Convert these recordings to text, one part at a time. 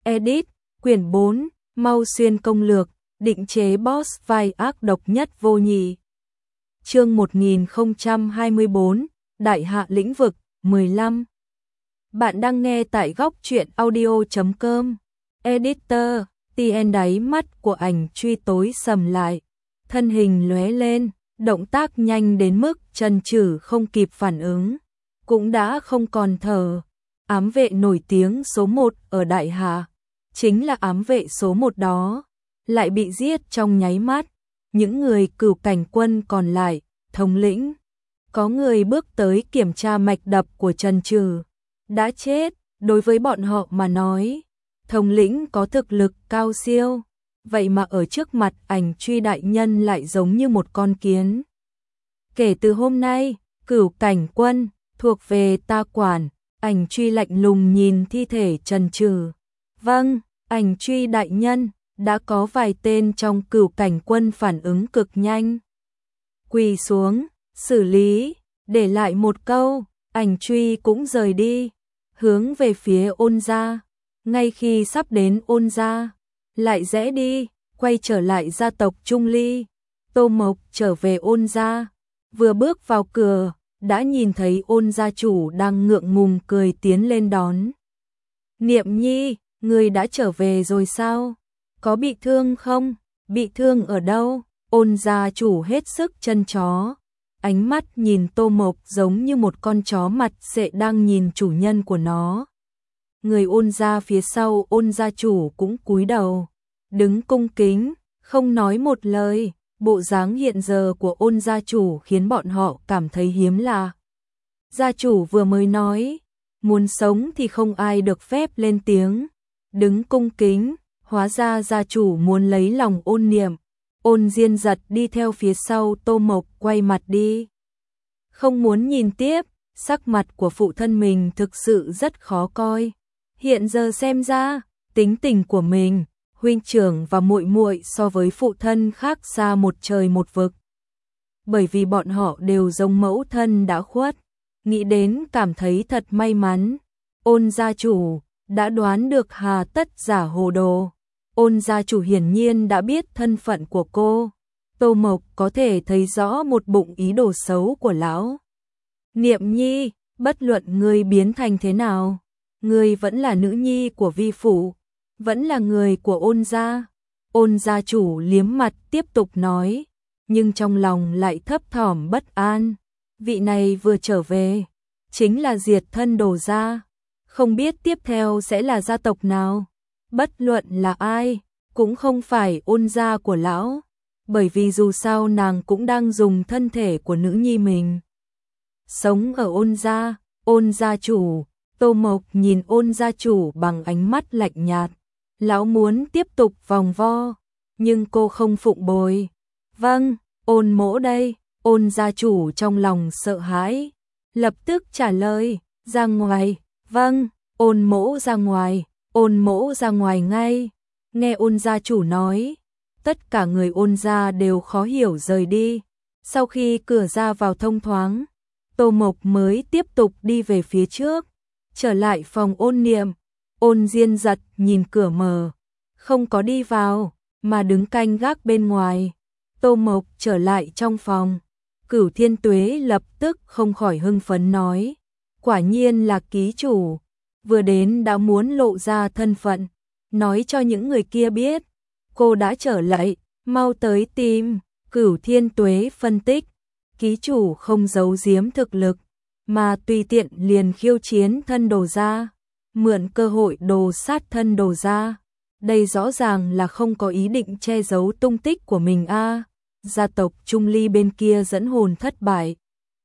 Edit, quyển 4, Mau Xuyên công lược, định chế boss vai ác độc nhất vô nhị. Chương 1024, Đại hạ lĩnh vực, 15. Bạn đang nghe tại góc truyện audio.com. Editor, TN đáy mắt của ảnh truy tối sầm lại, thân hình lóe lên, động tác nhanh đến mức Trần Trử không kịp phản ứng, cũng đã không còn thở. Ám vệ nổi tiếng số 1 ở Đại Hạ, chính là ám vệ số 1 đó, lại bị giết trong nháy mắt. Những người Cửu Cảnh quân còn lại, thống lĩnh, có người bước tới kiểm tra mạch đập của Trần Trử, đã chết. Đối với bọn họ mà nói, thống lĩnh có thực lực cao siêu, vậy mà ở trước mặt ảnh truy đại nhân lại giống như một con kiến. Kể từ hôm nay, Cửu Cảnh quân thuộc về ta quản. Ảnh truy lạnh lùng nhìn thi thể Trần Trử. Vâng, ảnh truy đại nhân. Đã có vài tên trong Cửu Cảnh quân phản ứng cực nhanh, quỳ xuống, xử lý, để lại một câu. Ảnh truy cũng rời đi, hướng về phía Ôn gia. Ngay khi sắp đến Ôn gia, lại rẽ đi, quay trở lại gia tộc Trung Ly. Tô Mộc trở về Ôn gia, vừa bước vào cửa, đã nhìn thấy Ôn gia chủ đang ngượng ngùng cười tiến lên đón. Niệm Nhi, người đã trở về rồi sao? Có bị thương không? Bị thương ở đâu? Ôn gia chủ hết sức chân chó, ánh mắt nhìn Tô Mộc giống như một con chó mặt sệ đang nhìn chủ nhân của nó. Người Ôn gia phía sau Ôn gia chủ cũng cúi đầu, đứng cung kính, không nói một lời. Bộ dáng hiện giờ của Ôn gia chủ khiến bọn họ cảm thấy hiếm lạ. Gia chủ vừa mới nói, muốn sống thì không ai được phép lên tiếng, đứng cung kính. Hóa ra gia chủ muốn lấy lòng Ôn Niệm. Ôn Diên giật đi theo phía sau Tô Mộc, quay mặt đi, không muốn nhìn tiếp. Sắc mặt của phụ thân mình thực sự rất khó coi. Hiện giờ xem ra, tính tình của mình, huynh trưởng và muội muội so với phụ thân khác xa một trời một vực. Bởi vì bọn họ đều giống mẫu thân đã khuất, nghĩ đến cảm thấy thật may mắn. Ôn gia chủ đã đoán được hà tất giả hồ đồ. Ôn gia chủ hiển nhiên đã biết thân phận của cô. Tô Mộc có thể thấy rõ một bụng ý đồ xấu của lão. Niệm Nhi, bất luận ngươi biến thành thế nào, ngươi vẫn là nữ nhi của vi phụ, vẫn là người của Ôn gia. Ôn gia chủ liếm mặt tiếp tục nói, nhưng trong lòng lại thấp thỏm bất an. Vị này vừa trở về, chính là diệt thân Đồ gia, không biết tiếp theo sẽ là gia tộc nào. Bất luận là ai, cũng không phải Ôn gia của lão, bởi vì dù sao nàng cũng đang dùng thân thể của nữ nhi mình sống ở Ôn gia. Ôn gia chủ, Tô Mộc nhìn Ôn gia chủ bằng ánh mắt lạnh nhạt. Lão muốn tiếp tục vòng vo, nhưng cô không phụng bồi. Vâng, Ôn mỗ đây. Ôn gia chủ trong lòng sợ hãi, lập tức trả lời, ra ngoài. Vâng, Ôn mỗ ra ngoài. Ôn mỗ ra ngoài ngay. Nghe Ôn gia chủ nói, tất cả người Ôn gia đều khó hiểu rời đi. Sau khi cửa ra vào thông thoáng, Tô Mộc mới tiếp tục đi về phía trước, trở lại phòng Ôn Niệm. Ôn Diên giật nhìn cửa mở, không có đi vào, mà đứng canh gác bên ngoài. Tô Mộc trở lại trong phòng, Cửu Thiên Tuế lập tức không khỏi hưng phấn nói, quả nhiên là ký chủ. Vừa đến đã muốn lộ ra thân phận, nói cho những người kia biết cô đã trở lại, mau tới tìm. Cửu Thiên Tuế phân tích, ký chủ không giấu giếm thực lực, mà tùy tiện liền khiêu chiến thân Đồ gia, mượn cơ hội đồ sát thân Đồ gia. Đây rõ ràng là không có ý định che giấu tung tích của mình a. Gia tộc Trung Ly bên kia dẫn hồn thất bại,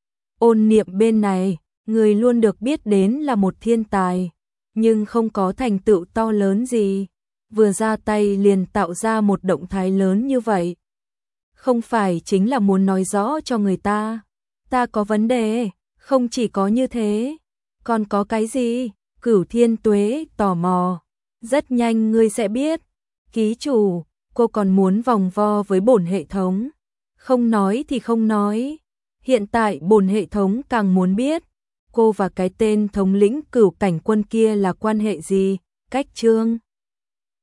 Ôn Niệm bên này, người luôn được biết đến là một thiên tài, nhưng không có thành tựu to lớn gì, vừa ra tay liền tạo ra một động thái lớn như vậy. Không phải chính là muốn nói rõ cho người ta có vấn đề. Không chỉ có như thế, còn có cái gì? Cửu Thiên Tuế tò mò. Rất nhanh ngươi sẽ biết. Ký chủ, cô còn muốn vòng vo với bổn hệ thống. Không nói thì không nói. Hiện tại bổn hệ thống càng muốn biết, cô và cái tên thống lĩnh Cửu Cảnh quân kia là quan hệ gì? Cách chương